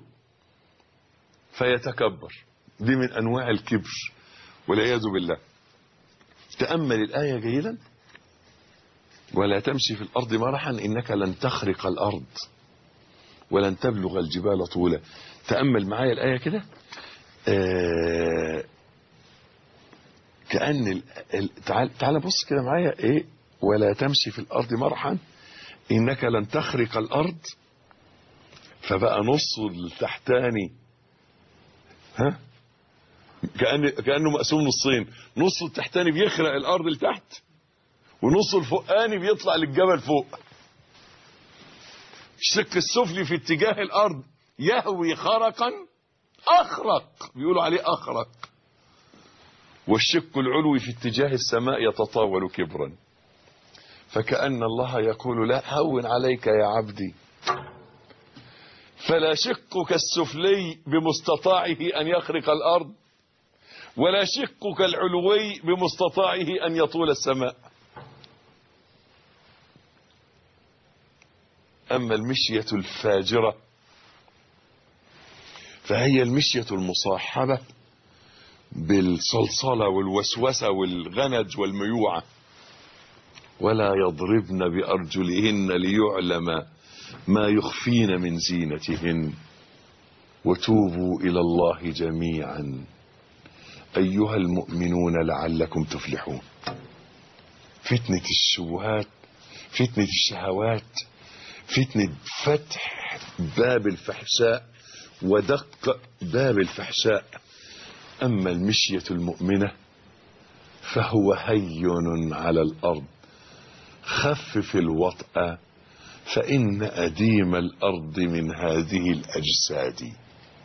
فيتكبر. دي من انواع الكبر والعياذ بالله. تأمل الآية جيدا. ولا تمشي في الأرض مرحا إنك لن تخرق الأرض ولن تبلغ الجبال طولا. تأمل معايا الآية كده. كأن تعال بص كده معايا ايه. ولا تمشي في الأرض مرحا إنك لن تخرق الأرض. فبقى نص التحتاني كأنه مقسوم نصين. نص التحتاني بيخرق الأرض لتحت، ونص الفوقاني بيطلع للجبل فوق. الشق السفلي في اتجاه الأرض يهوي خرقا أخرق، بيقولوا عليه أخرق. والشق العلوي في اتجاه السماء يتطاول كبرا. فكأن الله يقول لا هون عليك يا عبدي، فلا شقك السفلي بمستطاعه أن يخرق الأرض، ولا شقك العلوي بمستطاعه أن يطول السماء. أما المشية الفاجرة فهي المشية المصاحبة بالصلصلة والوسوسة والغنج والميوعة. ولا يضربن بأرجلهن ليعلم ما يخفين من زينتهن وتوبوا إلى الله جميعا أيها المؤمنون لعلكم تفلحون. فتنة الشبهات، فتنة الشهوات، فتنة فتح باب الفحشاء ودق باب الفحشاء. أما المشية المؤمنة فهو هين على الأرض خفف الوطأ فإن أديم الأرض من هذه الأجساد.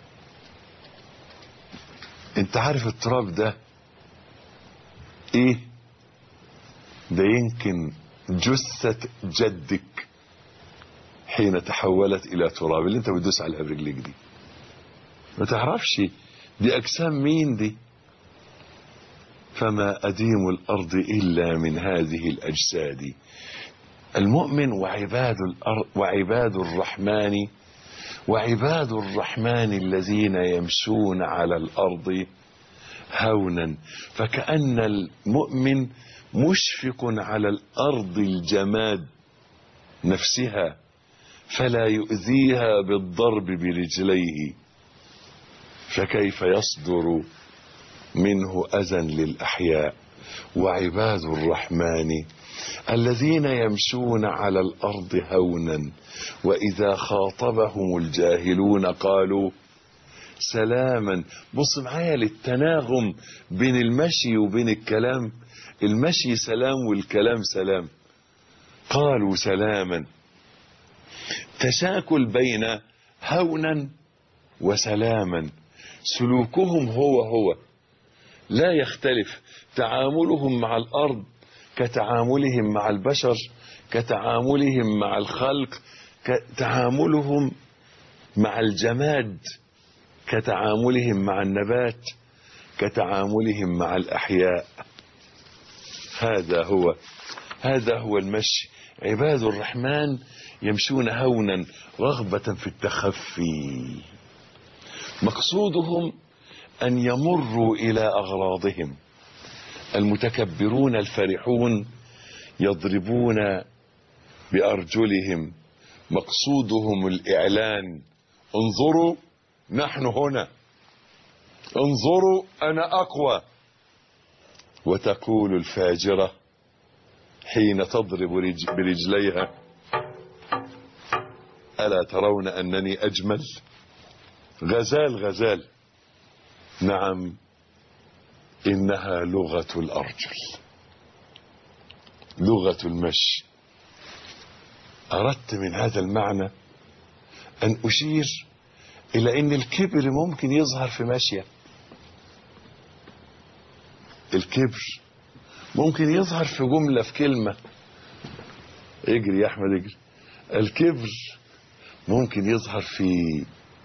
انت عارف التراب ده ايه؟ ده يمكن جثة جدك حين تحولت الى تراب، اللي انت بتدوس عليها برجليك دي ما تعرفش دي اجسام مين دي. فما أديم الأرض إلا من هذه الأجساد. المؤمن وعباد الرحمن الذين يمشون على الأرض هونا. فكأن المؤمن مشفق على الأرض الجماد نفسها فلا يؤذيها بالضرب برجليه. فكيف يصدر منه أذى للأحياء. وعباد الرحمن الذين يمشون على الأرض هونا وإذا خاطبهم الجاهلون قالوا سلاما. بص معايا للتناغم بين المشي وبين الكلام. المشي سلام والكلام سلام. قالوا سلاما. تشاكل بين هونا وسلاما. سلوكهم هو لا يختلف. تعاملهم مع الأرض كتعاملهم مع البشر، كتعاملهم مع الخلق، كتعاملهم مع الجماد، كتعاملهم مع النبات، كتعاملهم مع الأحياء. هذا هو المشي. عباد الرحمن يمشون هونا رغبة في التخفي. مقصودهم أن يمروا إلى أغراضهم. المتكبرون الفرحون يضربون بأرجلهم. مقصودهم الإعلان. انظروا نحن هنا، انظروا أنا أقوى. وتقول الفاجرة حين تضرب برجليها ألا ترون أنني أجمل؟ غزال. نعم، إنها لغة الأرجل، لغة المشي. أردت من هذا المعنى أن أشير إلى أن الكبر ممكن يظهر في مشية. الكبر ممكن يظهر في جملة، في كلمة. اجري يا أحمد اجري. الكبر ممكن يظهر في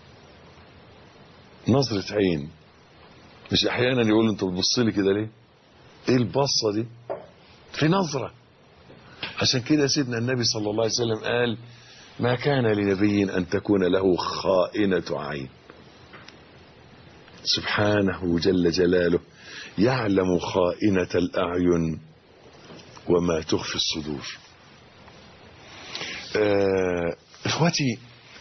نظرة عين. مش أحيانا يقول أنت بتبص لي كده ليه؟ إيه البصة دي؟ في نظرة. عشان كده سيدنا النبي صلى الله عليه وسلم قال ما كان لنبي أن تكون له خائنة عين. سبحانه جل جلاله يعلم خائنة الأعين وما تخفي الصدور. إخوتي،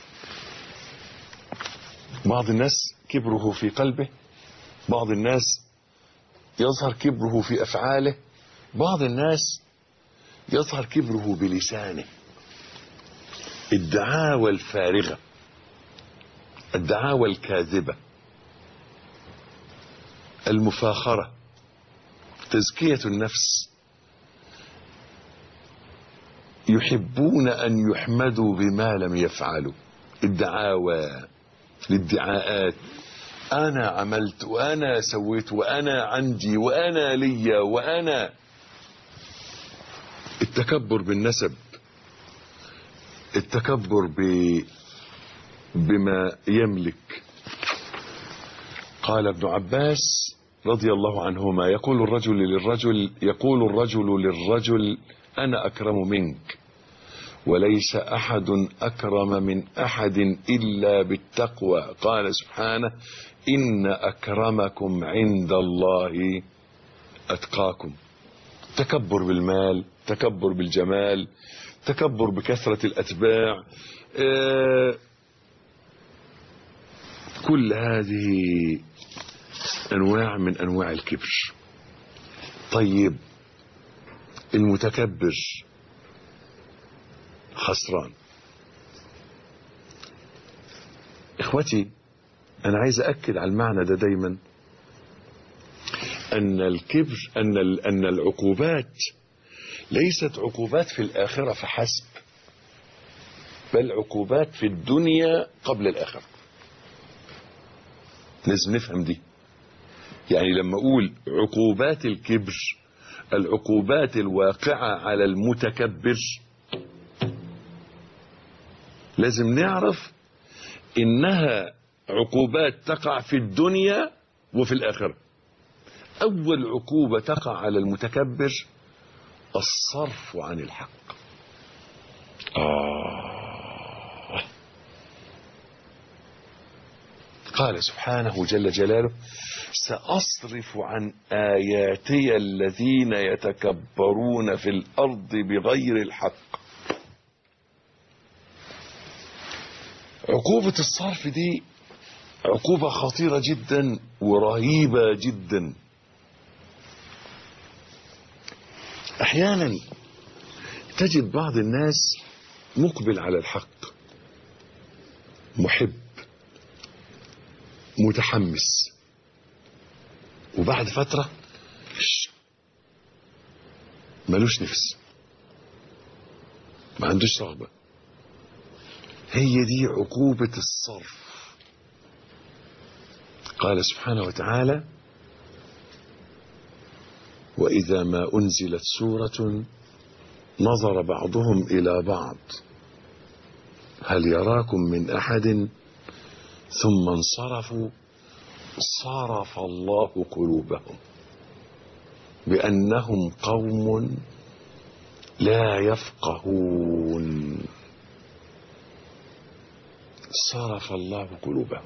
بعض الناس كبره في قلبه، بعض الناس يظهر كبره في أفعاله، بعض الناس يظهر كبره بلسانه. الدعاوى الفارغة، الدعاوى الكاذبة، المفاخرة، تزكية النفس. يحبون أن يحمدوا بما لم يفعلوا. الدعاوى، الادعاءات، أنا عملت وأنا سويت وأنا عندي وأنا لي وأنا. التكبر بالنسب، التكبر بما يملك. قال ابن عباس رضي الله عنهما يقول الرجل للرجل أنا أكرم منك، وليس أحد أكرم من أحد إلا بالتقوى. قال سبحانه إن أكرمكم عند الله أتقاكم. تكبر بالمال، تكبر بالجمال، تكبر بكثرة الأتباع، كل هذه أنواع من أنواع الكبر. طيب، المتكبر خسران. إخوتي، أنا عايز أكد على المعنى ده دايما، أن الكبر، أن العقوبات ليست عقوبات في الآخرة فحسب، بل عقوبات في الدنيا قبل الآخرة. لازم نفهم دي. يعني لما أقول عقوبات الكبر، العقوبات الواقعة على المتكبر، لازم نعرف إنها عقوبات تقع في الدنيا وفي الآخرة. أول عقوبة تقع على المتكبر الصرف عن الحق. قال سبحانه جل جلاله سأصرف عن آياتي الذين يتكبرون في الأرض بغير الحق. عقوبة الصرف دي عقوبة خطيرة جدا ورهيبة جدا. احيانا تجد بعض الناس مقبل على الحق، محب، متحمس، وبعد فترة ملوش نفس، ما عندوش رغبة. هي دي عقوبة الصرف. قال سبحانه وتعالى: وإذا ما أنزلت سورة نظر بعضهم إلى بعض هل يراكم من أحد ثم انصرفوا صرف الله قلوبهم بأنهم قوم لا يفقهون. صرف الله قلوبهم.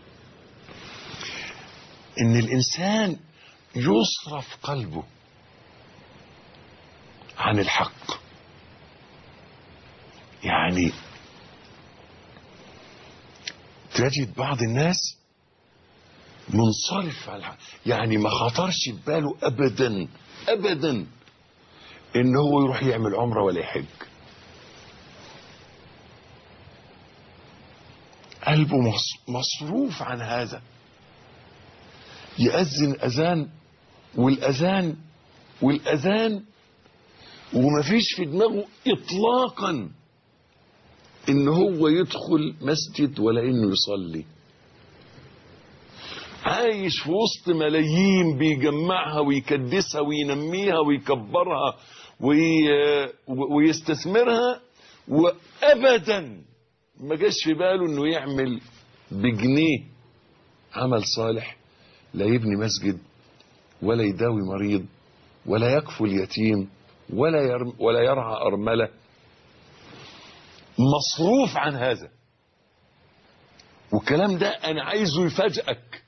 إن الإنسان يصرف قلبه عن الحق، يعني تجد بعض الناس منصرف عن الحق، يعني ما خطرش بباله أبدا أبدا إن هو يروح يعمل عمرة ولا يحج. قلبه مصروف عن هذا. يأذن أذان والأذان والأذان ومفيش في دماغه إطلاقا إن هو يدخل مسجد ولا إنه يصلي. عايش في وسط ملايين بيجمعها ويكدسها وينميها ويكبرها ويستثمرها، وأبدا ما جاش في باله إنه يعمل بجنيه عمل صالح، لا يبني مسجد ولا يداوي مريض ولا يكفل يتيم ولا يرعى أرملة. مصروف عن هذا. والكلام ده أنا عايزه يفاجئك،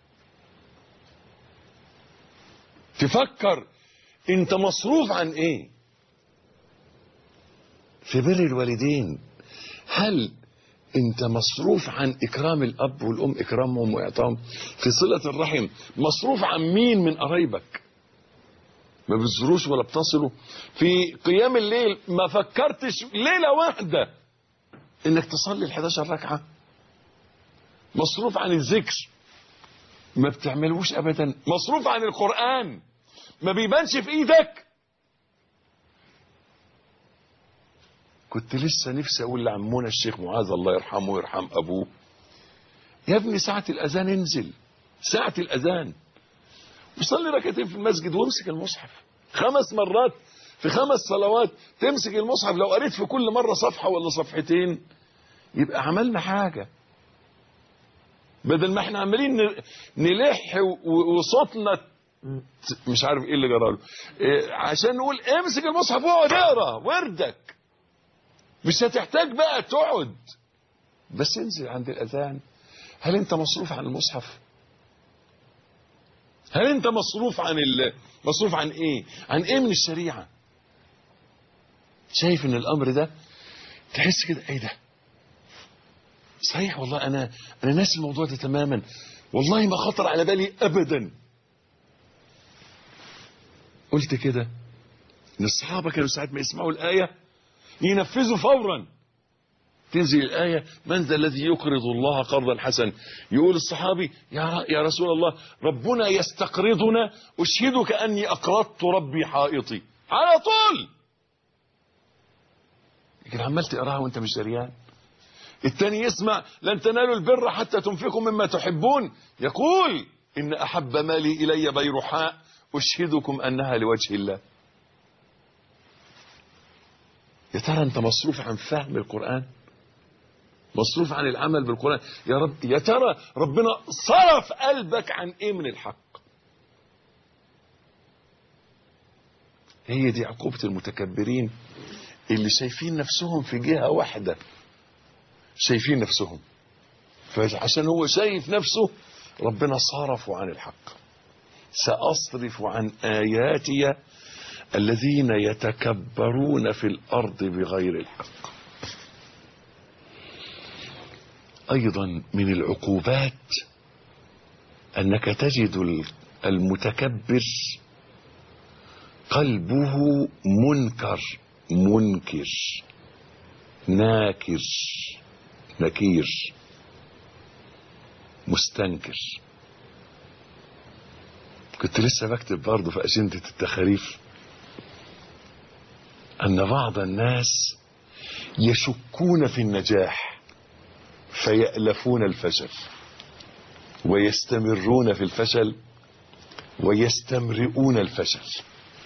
تفكر انت مصروف عن ايه. في بر الوالدين هل انت مصروف عن اكرام الاب والام، اكرامهم واعطائهم؟ في صلة الرحم مصروف عن مين من قرايبك؟ ما بتزوروش ولا بتصلوا؟ في قيام الليل ما فكرتش ليلة واحدة انك تصلي 11 ركعة؟ مصروف عن الذكر ما بتعملوش ابدا. مصروف عن القرآن ما بيبانش في ايدك. كنت لسه نفسي اقول لعمونا الشيخ معاذ الله يرحمه ويرحم ابوه: يا ابني ساعة الاذان انزل، ساعة الاذان وصلي ركعتين في المسجد وامسك المصحف 5 مرات في 5 صلوات. تمسك المصحف لو قريت في كل مرة صفحة ولا صفحتين يبقى عملنا حاجة، بدل ما احنا عمالين نلح وصوتنا مش عارف ايه اللي جراله عشان نقول امسك المصحف واقعد اقرا وردك. مش هتحتاج بقى تقعد، بس انزل عند الاذان. هل انت مصروف عن المصحف؟ هل انت مصروف عن مصروف عن ايه؟ عن ايه من الشريعة؟ شايف ان الامر ده تحس كده ايه ده؟ صحيح والله انا ناسي الموضوع ده تماما، والله ما خطر على بالي ابدا. قلت كده ان الصحابة كانوا ساعات ما يسمعوا الآية ينفذوا فورا. تنزل الآية: من ذا الذي يقرض الله قرضا حسنا؟ يقول الصحابي: يا رسول الله ربنا يستقرضنا، أشهدك أني أقرضت ربي حائطي. على طول. لكن عمال تقراها وانت مش دريان. الثاني يسمع: لن تنالوا البر حتى تنفقوا مما تحبون، يقول: إن أحب مالي إلي بيرحاء أشهدكم أنها لوجه الله. يا ترى أنت مصروف عن فهم القرآن؟ مصروف عن العمل بالقرآن؟ يا رب يا ترى ربنا صرف قلبك عن إيه من الحق؟ هي دي عقوبة المتكبرين اللي شايفين نفسهم في جهة واحدة، شايفين نفسهم، فعشان هو شايف نفسه ربنا صرفه عن الحق. سأصرف عن آياتي الذين يتكبرون في الأرض بغير الحق. أيضا من العقوبات أنك تجد المتكبر قلبه منكر منكر ناكر نكير مستنكر. كنت لسه بكتب برضه في أجندة التخاريف أن بعض الناس يشكون في النجاح فيألفون الفشل ويستمرون في الفشل ويستمرئون الفشل.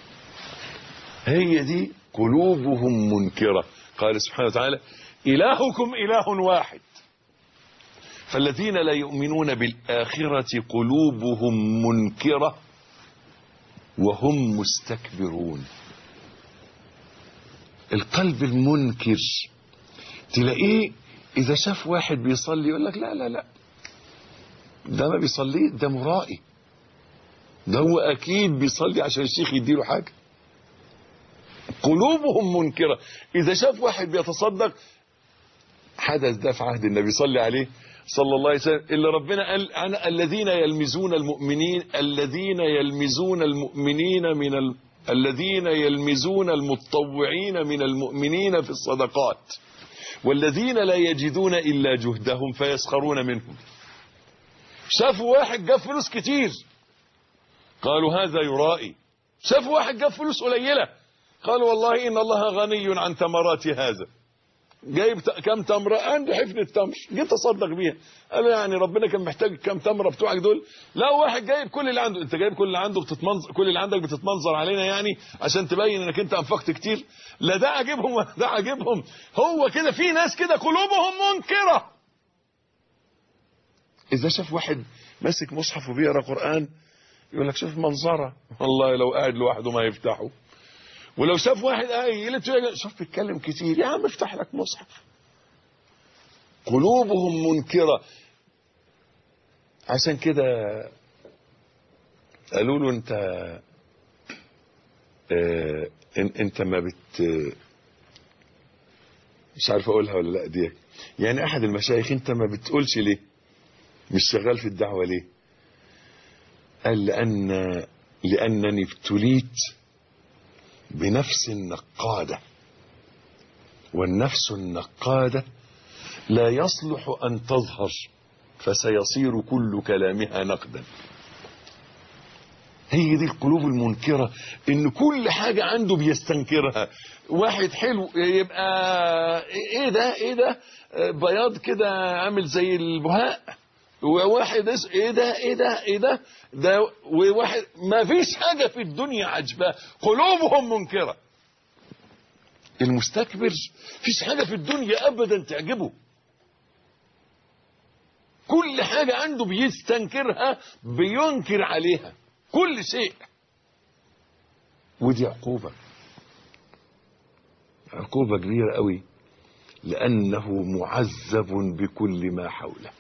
هي دي قلوبهم منكرة. قال سبحانه وتعالى إلهكم إله واحد. فالذين لا يؤمنون بالآخرة قلوبهم منكرة وهم مستكبرون. القلب المنكر تلاقيه إذا شاف واحد بيصلي يقول لك لا لا لا ده ما بيصلي، ده مرائي، ده هو أكيد بيصلي عشان الشيخ يديله حاجة. قلوبهم منكرة. إذا شاف واحد بيتصدق، حدث ده في عهد النبي صلى عليه صلى الله عليه وسلم، اللي ربنا قال عن الذين يلمزون المؤمنين الذين يلمزون المتطوعين من المؤمنين في الصدقات والذين لا يجدون إلا جهدهم فيسخرون منهم. شافوا واحد جاب فلوس كتير قالوا هذا يرائي. شافوا واحد جاب فلوس قليلة قالوا والله إن الله غني عن ثمرات هذا. جايب كم تمرة؟ عنده حفنة تمر جيت أصدق بيها. قالوا يعني ربنا كان محتاج كم تمرة بتوعك دول؟ لا واحد جايب كل اللي عنده. انت جايب كل اللي عنده بتتمنظر، كل اللي عندك بتتمنظر علينا يعني عشان تبين انك انت انفقت كتير؟ لا ده عاجبهم ولا ده عاجبهم. هو كده في ناس كده قلوبهم منكرة. إذا شاف واحد ماسك مصحف وبيقرا قرآن يقول لك شوف منظرة، والله لو قاعد لوحده ما يفتحه. ولو شاف واحد قايل شوف بيتكلم كتير، يا عم افتح لك مصحف. قلوبهم منكرة. عشان كده قالوا له انت ما مش عارف اقولها ولا لا دي. يعني احد المشايخ انت ما بتقولش ليه؟ مش شغال في الدعوة ليه؟ قال لأنني ابتليت بنفس النقادة، والنفس النقادة لا يصلح أن تظهر فسيصير كل كلامها نقدا. هي دي القلوب المنكرة، ان كل حاجة عنده بيستنكرها. واحد حلو يبقى ايه ده بياض كده عامل زي البهاء، وواحد ايه ده وواحد ما فيش حاجة في الدنيا عجباه. قلوبهم منكرة. المستكبر فيش حاجة في الدنيا ابدا تعجبه، كل حاجة عنده بيستنكرها، بينكر عليها كل شيء. ودي عقوبة كبيرة قوي، لأنه معذب بكل ما حوله.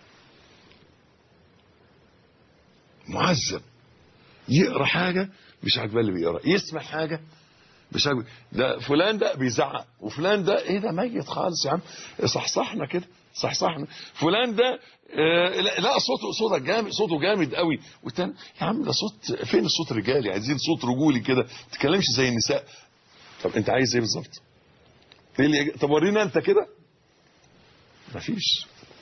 معذب. يقرأ حاجة مش عاجباه اللي بيقرأ، يسمع حاجة مش عاجباه. ده فلان ده بيزعق، وفلان ده ايه ده ميت خالص يا عم، صحصحنا كده صحصحنا. فلان ده لا صوتك جامد، صوته جامد قوي. والتاني يا عم ده صوت، فين الصوت رجالي؟ عايزين صوت رجولي كده، ما تتكلمش زي النساء. طب انت عايز ايه بالظبط؟ طب ورينا انت كده. مفيش.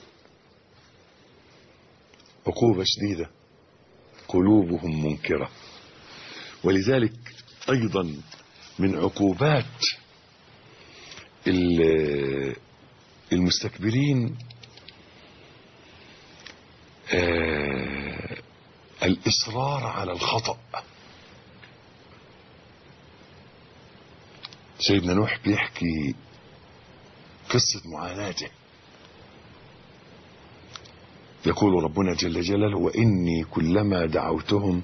عقوبة شديدة. قلوبهم منكرة. ولذلك ايضا من عقوبات المستكبرين الإصرار على الخطأ. سيدنا نوح بيحكي قصة معاناته. يقول ربنا جل جلاله وإني كلما دعوتهم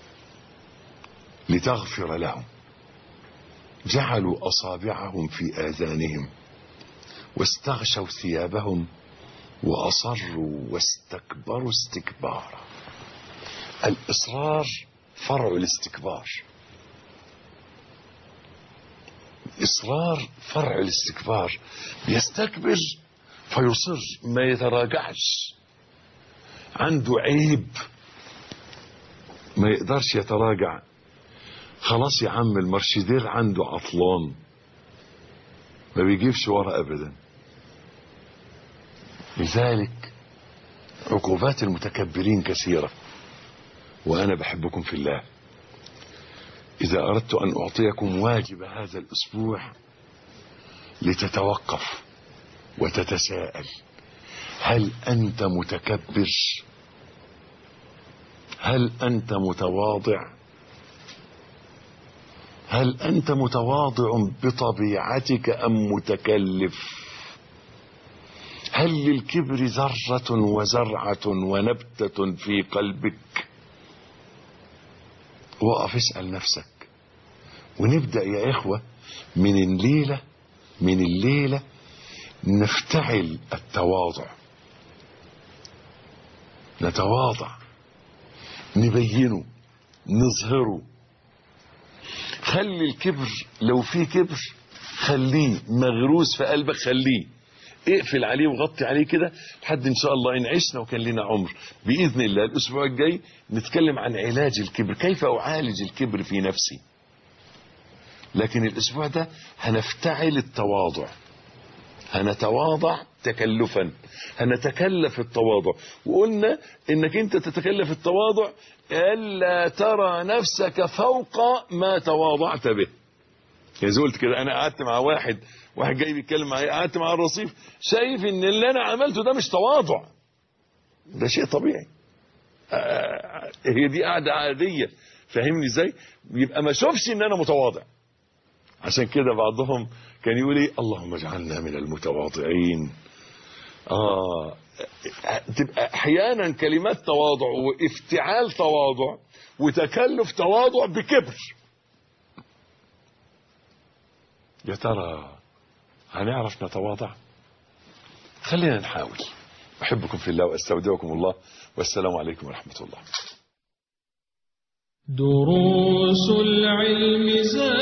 لتغفر لهم جعلوا أصابعهم في آذانهم واستغشوا ثيابهم وأصروا واستكبروا استكبارا. الإصرار فرع الاستكبار. إصرار فرع الاستكبار. بيستكبر فيصر ما يتراجعش، عنده عيب ما يقدرش يتراجع. خلاص يا عم المرشدير عنده عطلان، ما بيجيبش ورا ابدا. لذلك عقوبات المتكبرين كثيرة. وانا بحبكم في الله. اذا اردت ان اعطيكم واجب هذا الاسبوع لتتوقف وتتساءل: هل انت متكبر؟ هل انت متواضع؟ هل انت متواضع بطبيعتك ام متكلف؟ هل للكبر ذرة وزرعة ونبتة في قلبك؟ وقف اسأل نفسك. ونبدأ يا إخوة من الليلة نفتعل التواضع، نتواضع، نبينه، نظهره. خلي الكبر، لو في كبر خليه مغروس في قلبك، خليه اقفل عليه وغطي عليه كده لحد ان شاء الله ان عشنا وكان لنا عمر باذن الله. الاسبوع الجاي نتكلم عن علاج الكبر، كيف اعالج الكبر في نفسي. لكن الاسبوع ده هنفتعل التواضع، هنتواضع تكلفا، هنتكلف التواضع. وقلنا انك انت تتكلف التواضع الا ترى نفسك فوق ما تواضعت به. يعني زي قلت كده، انا قعدت مع واحد جاي بيتكلم معايا، قعدت مع الرصيف شايف ان اللي انا عملته ده مش تواضع، ده شيء طبيعي. هي دي قعده عاديه، فاهمني ازاي؟ يبقى ما شوفش ان انا متواضع. عشان كده بعضهم كان يقول ايه: اللهم اجعلنا من المتواضعين. تبقى احيانا كلمات تواضع وافتعال تواضع وتكلف تواضع بكبر. يا ترى هنعرف نتواضع؟ خلينا نحاول. أحبكم في الله وأستودعكم الله، والسلام عليكم ورحمة الله.
دروس العلم